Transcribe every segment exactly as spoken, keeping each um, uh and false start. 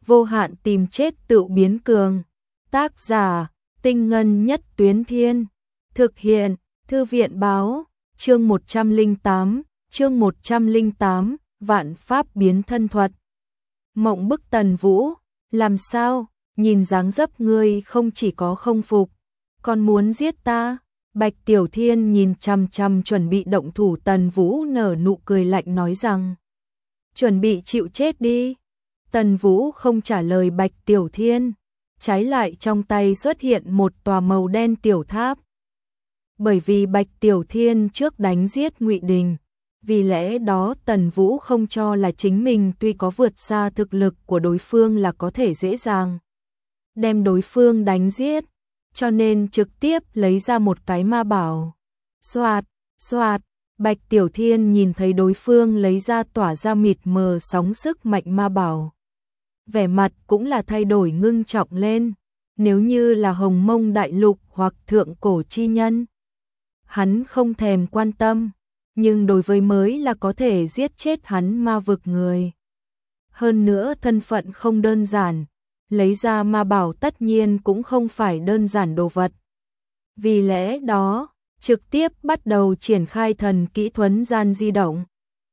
vô hạn tìm chết tự biến cường. Tác giả, Tinh Ngân Nhất Tuyến Thiên. Thực hiện, Thư viện Báo, chương một trăm lẻ tám, chương một trăm lẻ tám, Vạn Pháp Biến Thân Thuật. Mộng bức Tần Vũ, làm sao, nhìn dáng dấp ngươi không chỉ có không phục, còn muốn giết ta. Bạch Tiểu Thiên nhìn chằm chằm chuẩn bị động thủ Tần Vũ nở nụ cười lạnh nói rằng, chuẩn bị chịu chết đi. Tần Vũ không trả lời Bạch Tiểu Thiên, trái lại trong tay xuất hiện một tòa màu đen tiểu tháp. Bởi vì Bạch Tiểu Thiên trước đánh giết Ngụy Đình, vì lẽ đó Tần Vũ không cho là chính mình tuy có vượt xa thực lực của đối phương là có thể dễ dàng đem đối phương đánh giết, cho nên trực tiếp lấy ra một cái ma bảo. Xoạt, xoạt, Bạch Tiểu Thiên nhìn thấy đối phương lấy ra tỏa ra mịt mờ sóng sức mạnh ma bảo, vẻ mặt cũng là thay đổi ngưng trọng lên. Nếu như là Hồng Mông Đại Lục hoặc Thượng Cổ Chi Nhân, hắn không thèm quan tâm, nhưng đối với mới là có thể giết chết hắn ma vực người. Hơn nữa thân phận không đơn giản, lấy ra ma bảo tất nhiên cũng không phải đơn giản đồ vật. Vì lẽ đó, trực tiếp bắt đầu triển khai thần kỹ thuấn gian di động.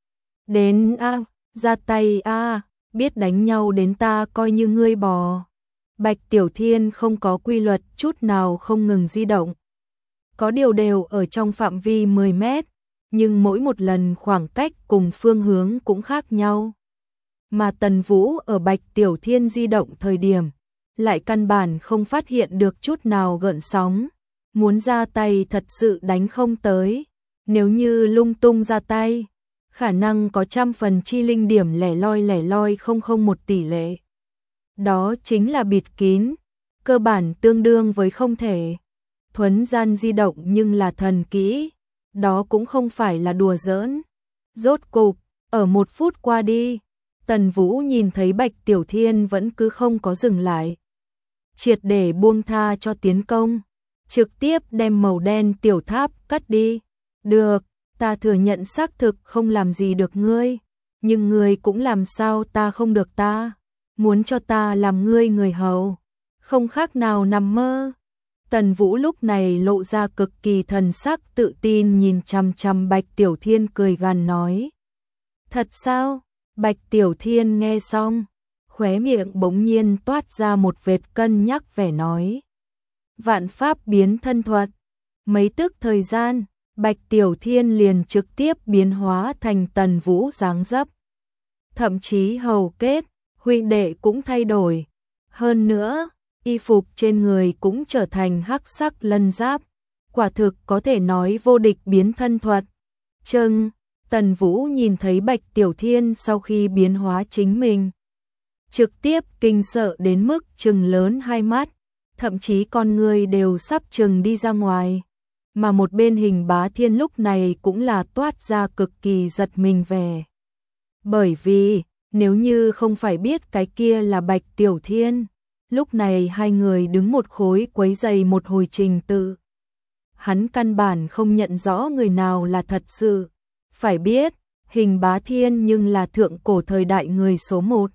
Đến a, ra tay a, biết đánh nhau đến ta coi như ngươi bò. Bạch Tiểu Thiên không có quy luật chút nào không ngừng di động. Có điều đều ở trong phạm vi mười mét, nhưng mỗi một lần khoảng cách cùng phương hướng cũng khác nhau. Mà Tần Vũ ở Bạch Tiểu Thiên di động thời điểm, lại căn bản không phát hiện được chút nào gợn sóng. Muốn ra tay thật sự đánh không tới, nếu như lung tung ra tay, khả năng có trăm phần chi linh điểm lẻ loi lẻ loi không không một tỷ lệ. Đó chính là bịt kín, cơ bản tương đương với không thể. Thuấn gian di động nhưng là thần kỹ, đó cũng không phải là đùa giỡn. Rốt cục, ở một phút qua đi, Tần Vũ nhìn thấy Bạch Tiểu Thiên vẫn cứ không có dừng lại, triệt để buông tha cho tiến công, trực tiếp đem màu đen tiểu tháp cắt đi. Được, ta thừa nhận xác thực không làm gì được ngươi, nhưng ngươi cũng làm sao ta không được ta, muốn cho ta làm ngươi người hầu, không khác nào nằm mơ. Tần Vũ lúc này lộ ra cực kỳ thần sắc tự tin nhìn chằm chằm Bạch Tiểu Thiên cười gằn nói. Thật sao? Bạch Tiểu Thiên nghe xong, khóe miệng bỗng nhiên toát ra một vệt cân nhắc vẻ nói. Vạn Pháp Biến Thân Thuật. Mấy tức thời gian, Bạch Tiểu Thiên liền trực tiếp biến hóa thành Tần Vũ dáng dấp. Thậm chí hầu kết, huynh đệ cũng thay đổi. Hơn nữa, y phục trên người cũng trở thành hắc sắc lân giáp. Quả thực có thể nói vô địch biến thân thuật. Chừng, Tần Vũ nhìn thấy Bạch Tiểu Thiên sau khi biến hóa chính mình, trực tiếp kinh sợ đến mức trừng lớn hai mắt, thậm chí con người đều sắp trừng đi ra ngoài. Mà một bên Hình Bá Thiên lúc này cũng là toát ra cực kỳ giật mình vẻ. Bởi vì, nếu như không phải biết cái kia là Bạch Tiểu Thiên, lúc này hai người đứng một khối quấy giày một hồi trình tự, hắn căn bản không nhận rõ người nào là thật sự. Phải biết, Hình Bá Thiên nhưng là thượng cổ thời đại người số một.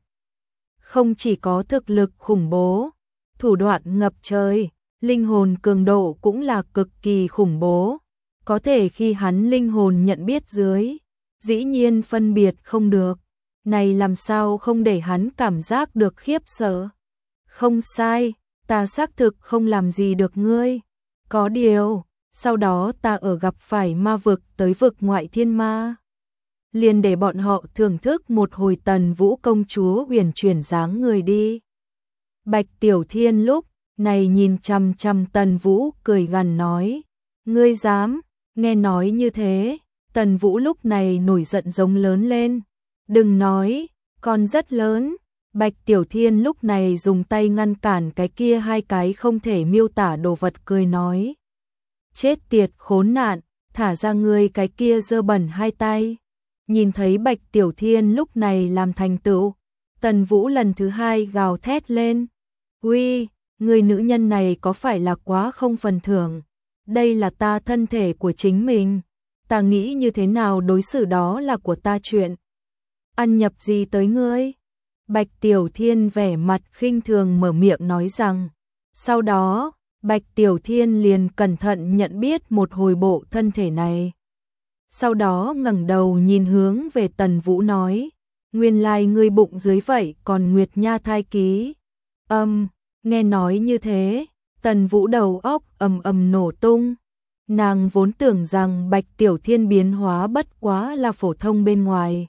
Không chỉ có thực lực khủng bố, thủ đoạn ngập trời, linh hồn cường độ cũng là cực kỳ khủng bố. Có thể khi hắn linh hồn nhận biết dưới, dĩ nhiên phân biệt không được. Này làm sao không để hắn cảm giác được khiếp sợ. Không sai, ta xác thực không làm gì được ngươi. Có điều, sau đó ta ở gặp phải ma vực tới vực ngoại thiên ma, liền để bọn họ thưởng thức một hồi Tần Vũ công chúa huyền chuyển dáng người đi. Bạch Tiểu Thiên lúc này nhìn chằm chằm Tần Vũ cười gằn nói. Ngươi dám? Nghe nói như thế, Tần Vũ lúc này nổi giận giống lớn lên. Đừng nói, còn rất lớn. Bạch Tiểu Thiên lúc này dùng tay ngăn cản cái kia hai cái không thể miêu tả đồ vật cười nói. Chết tiệt khốn nạn, thả ra ngươi cái kia dơ bẩn hai tay. Nhìn thấy Bạch Tiểu Thiên lúc này làm thành tựu, Tần Vũ lần thứ hai gào thét lên. Uy, người nữ nhân này có phải là quá không phần thưởng? Đây là ta thân thể của chính mình, ta nghĩ như thế nào đối xử đó là của ta chuyện. Ăn nhập gì tới ngươi? Bạch Tiểu Thiên vẻ mặt khinh thường mở miệng nói rằng. Sau đó, Bạch Tiểu Thiên liền cẩn thận nhận biết một hồi bộ thân thể này. Sau đó ngẩng đầu nhìn hướng về Tần Vũ nói, nguyên lai ngươi bụng dưới vậy còn Nguyệt Nha thai ký. Âm, nghe nói như thế, Tần Vũ đầu óc ầm ầm nổ tung. Nàng vốn tưởng rằng Bạch Tiểu Thiên biến hóa bất quá là phổ thông bên ngoài.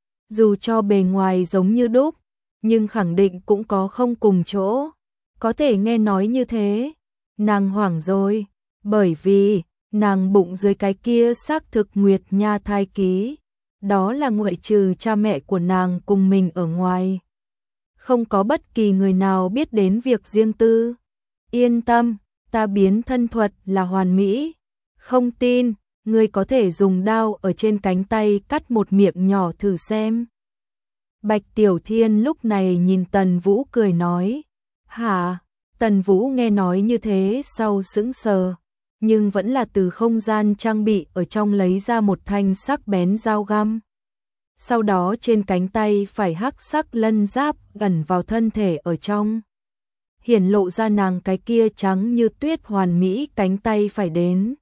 Dù cho bề ngoài giống như đúc, nhưng khẳng định cũng có không cùng chỗ. Có thể nghe nói như thế, nàng hoảng rồi, bởi vì nàng bụng dưới cái kia xác thực Nguyệt Nha thai ký, đó là ngoại trừ cha mẹ của nàng cùng mình ở ngoài. Không có bất kỳ người nào biết đến việc riêng tư. Yên tâm, ta biến thân thuật là hoàn mỹ. Không tin, ngươi có thể dùng đao ở trên cánh tay cắt một miệng nhỏ thử xem. Bạch Tiểu Thiên lúc này nhìn Tần Vũ cười nói. Hả? Tần Vũ nghe nói như thế sau sững sờ, nhưng vẫn là từ không gian trang bị ở trong lấy ra một thanh sắc bén dao găm. Sau đó trên cánh tay phải hắc sắc lân giáp gần vào thân thể ở trong. Hiển lộ ra nàng cái kia trắng như tuyết hoàn mỹ cánh tay phải đến.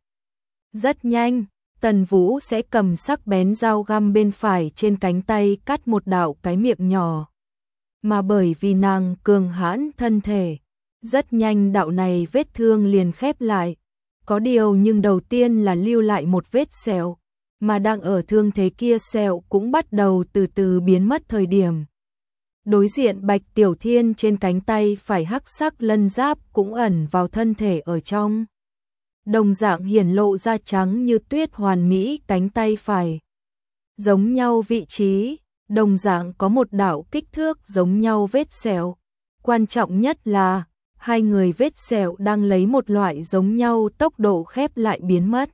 Rất nhanh, Tần Vũ sẽ cầm sắc bén dao găm bên phải trên cánh tay cắt một đạo cái miệng nhỏ. Mà bởi vì nàng cường hãn thân thể, rất nhanh đạo này vết thương liền khép lại. Có điều nhưng đầu tiên là lưu lại một vết sẹo, mà đang ở thương thế kia sẹo cũng bắt đầu từ từ biến mất thời điểm. Đối diện Bạch Tiểu Thiên trên cánh tay phải hắc sắc lân giáp cũng ẩn vào thân thể ở trong. Đồng dạng hiển lộ ra trắng như tuyết hoàn mỹ cánh tay phải. Giống nhau vị trí, đồng dạng có một đạo kích thước giống nhau vết sẹo. Quan trọng nhất là, hai người vết sẹo đang lấy một loại giống nhau tốc độ khép lại biến mất.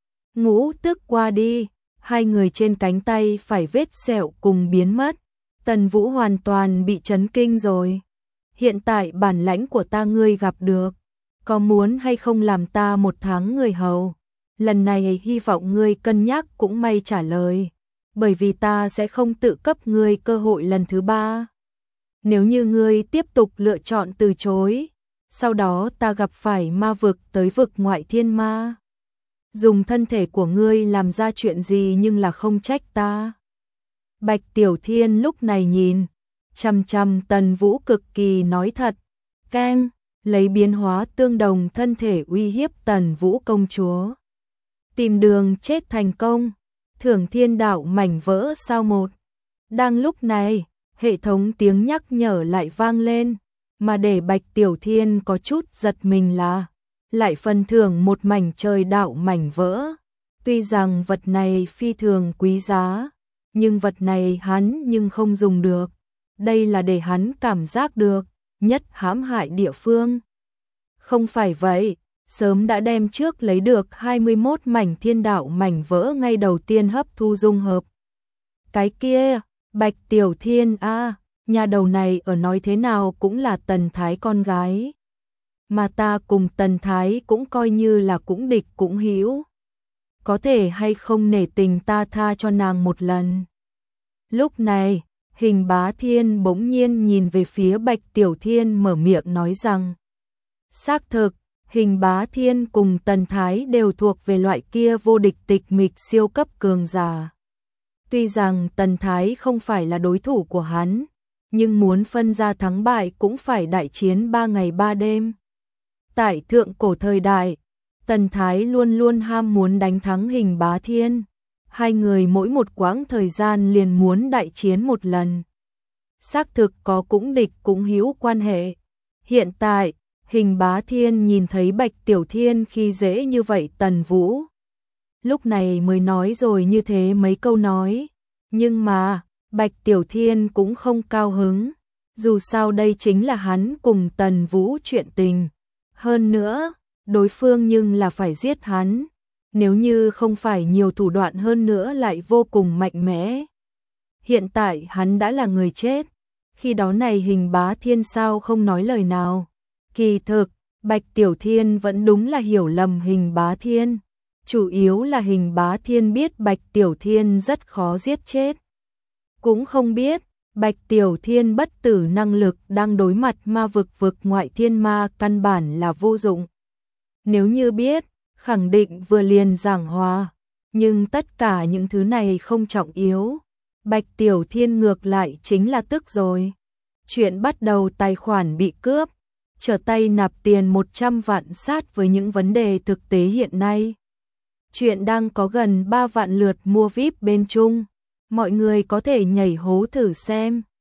Ngũ tức qua đi, hai người trên cánh tay phải vết sẹo cùng biến mất. Tần Vũ hoàn toàn bị chấn kinh rồi. Hiện tại bản lãnh của ta ngươi gặp được, có muốn hay không làm ta một tháng người hầu? Lần này hy vọng ngươi cân nhắc cũng may trả lời, bởi vì ta sẽ không tự cấp ngươi cơ hội lần thứ ba. Nếu như ngươi tiếp tục lựa chọn từ chối, sau đó ta gặp phải ma vực tới vực ngoại thiên ma. Dùng thân thể của ngươi làm ra chuyện gì nhưng là không trách ta. Bạch Tiểu Thiên lúc này nhìn, chằm chằm Tần Vũ cực kỳ nói thật, keng, lấy biến hóa tương đồng thân thể uy hiếp Tần Vũ công chúa. Tìm đường chết thành công, thưởng thiên đạo mảnh vỡ sao một. Đang lúc này, hệ thống tiếng nhắc nhở lại vang lên, mà để Bạch Tiểu Thiên có chút giật mình là, lại phần thưởng một mảnh trời đạo mảnh vỡ. Tuy rằng vật này phi thường quý giá, nhưng vật này hắn nhưng không dùng được. Đây là để hắn cảm giác được nhất hãm hại địa phương. Không phải vậy, sớm đã đem trước lấy được hai mươi mốt mảnh thiên đạo mảnh vỡ ngay đầu tiên hấp thu dung hợp. Cái kia, Bạch Tiểu Thiên a, à, nhà đầu này ở nói thế nào cũng là Tần Thái con gái. Mà ta cùng Tần Thái cũng coi như là cũng địch cũng hữu. Có thể hay không nể tình ta tha cho nàng một lần. Lúc này, Hình Bá Thiên bỗng nhiên nhìn về phía Bạch Tiểu Thiên mở miệng nói rằng, xác thực, Hình Bá Thiên cùng Tần Thái đều thuộc về loại kia vô địch tịch mịch siêu cấp cường giả. Tuy rằng Tần Thái không phải là đối thủ của hắn, nhưng muốn phân ra thắng bại cũng phải đại chiến ba ngày ba đêm. Tại thượng cổ thời đại, Tần Thái luôn luôn ham muốn đánh thắng Hình Bá Thiên. Hai người mỗi một quãng thời gian liền muốn đại chiến một lần. Xác thực có cũng địch cũng hữu quan hệ. Hiện tại, Hình Bá Thiên nhìn thấy Bạch Tiểu Thiên khi dễ như vậy Tần Vũ. Lúc này mới nói rồi như thế mấy câu nói. Nhưng mà, Bạch Tiểu Thiên cũng không cao hứng. Dù sao đây chính là hắn cùng Tần Vũ chuyện tình. Hơn nữa, đối phương nhưng là phải giết hắn. Nếu như không phải nhiều thủ đoạn hơn nữa lại vô cùng mạnh mẽ. Hiện tại hắn đã là người chết. Khi đó này Hình Bá Thiên sao không nói lời nào. Kỳ thực, Bạch Tiểu Thiên vẫn đúng là hiểu lầm Hình Bá Thiên. Chủ yếu là Hình Bá Thiên biết Bạch Tiểu Thiên rất khó giết chết. Cũng không biết, Bạch Tiểu Thiên bất tử năng lực đang đối mặt ma vực vực ngoại thiên ma căn bản là vô dụng. Nếu như biết, khẳng định vừa liền giảng hòa, nhưng tất cả những thứ này không trọng yếu. Bạch Tiểu Thiên ngược lại chính là tức rồi. Chuyện bắt đầu tài khoản bị cướp, trở tay nạp tiền một trăm vạn sát với những vấn đề thực tế hiện nay. Chuyện đang có gần ba vạn lượt mua vi ai pi bên Trung, mọi người có thể nhảy hố thử xem.